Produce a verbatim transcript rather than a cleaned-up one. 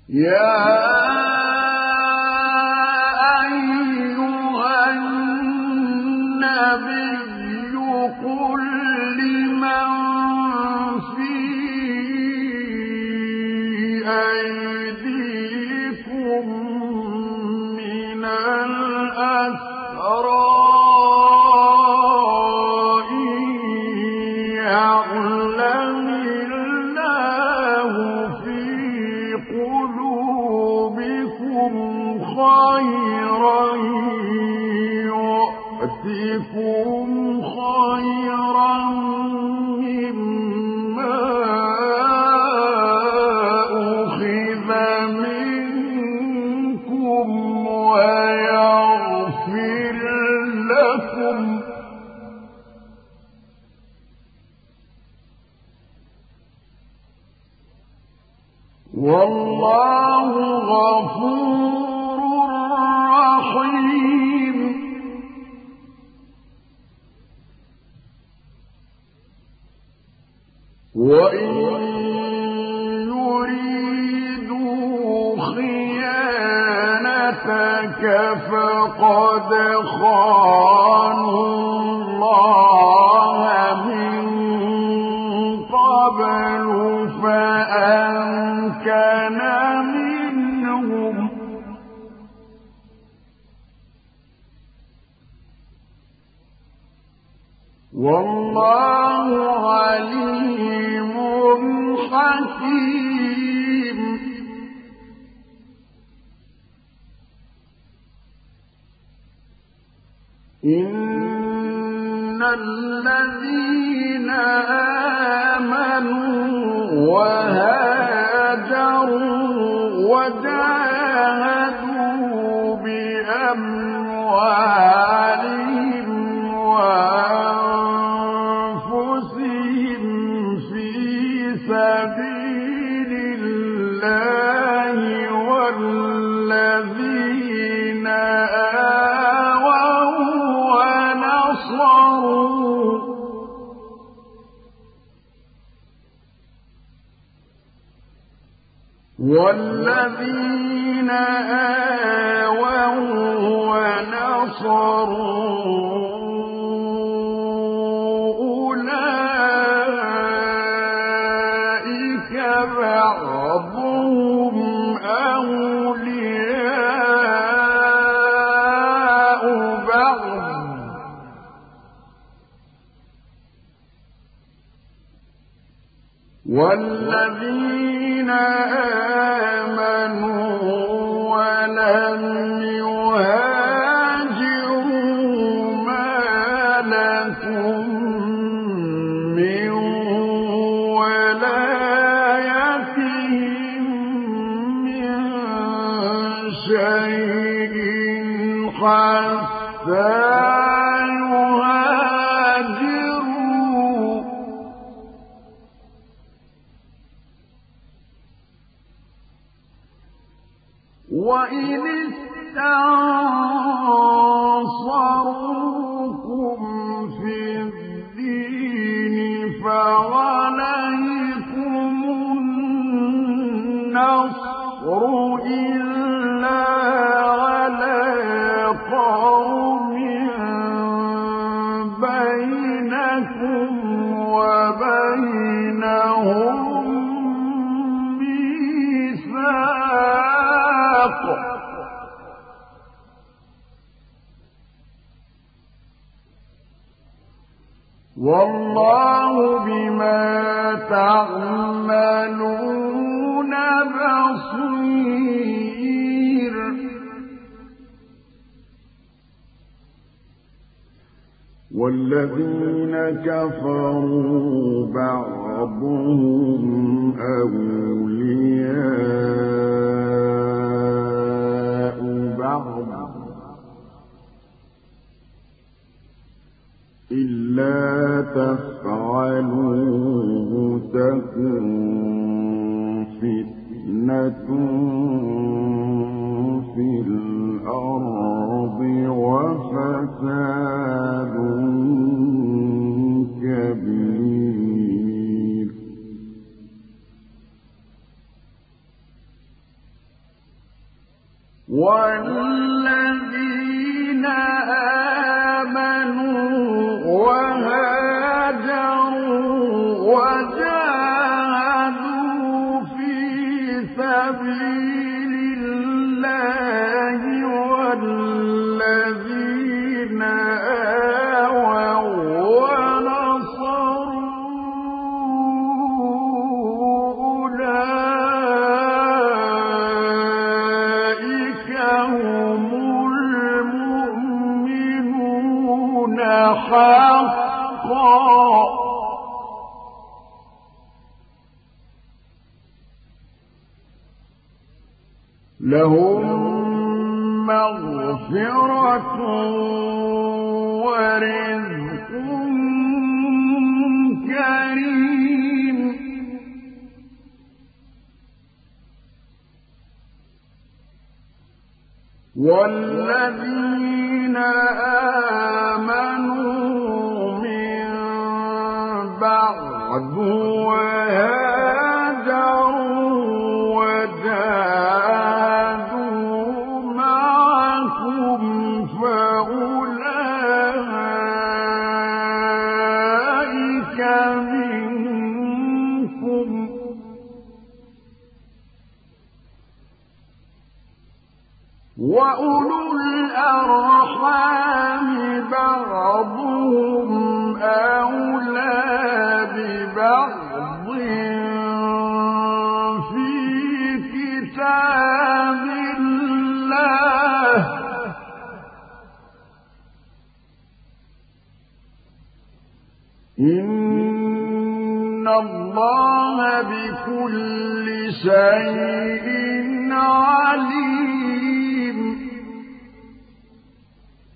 يا أيها النبي قل لمن في أيديكم من الأسرى خيرا يؤتكم خيرا مما أخذ منكم ويغفر لكم والله غفور رحيم. وإن يريدوا خيانتك فقد خانوا الله من قبل فأمكن منهم والله عليم حكيم. إن الذين آمنوا وهاجروا وجاهدوا بأموالهم وأنفسهم في سبيل الله والذين آووا ونصروا والذين آووا ونصروا أولئك بعضهم أولياء بعض والذين آمنوا ولم يهاجروا ما لكم من ولايتهم من شيء حتى وإن استنصروكم في الدين فعليكم النصر إلا على قوم بينكم وبينهم ميثاق والله بما تعملون بصير. والذين كفروا بعضهم أولياء بعض إلا تفعلوه تكن فتنة في الأرض وفساد كبير. والذين آمنوا وهاجروا وجاهدوا في سبيل الله والذين آووا ونصروا أولئك هم المؤمنون حقا لهم مغفرة ورزق كريم والذين آمنوا من بعد وهاجروا وجاهدوا معكم فأولئك منكم وأولو الأرحام بعضهم أولى ببعض في كتاب الله إن الله بكل شيء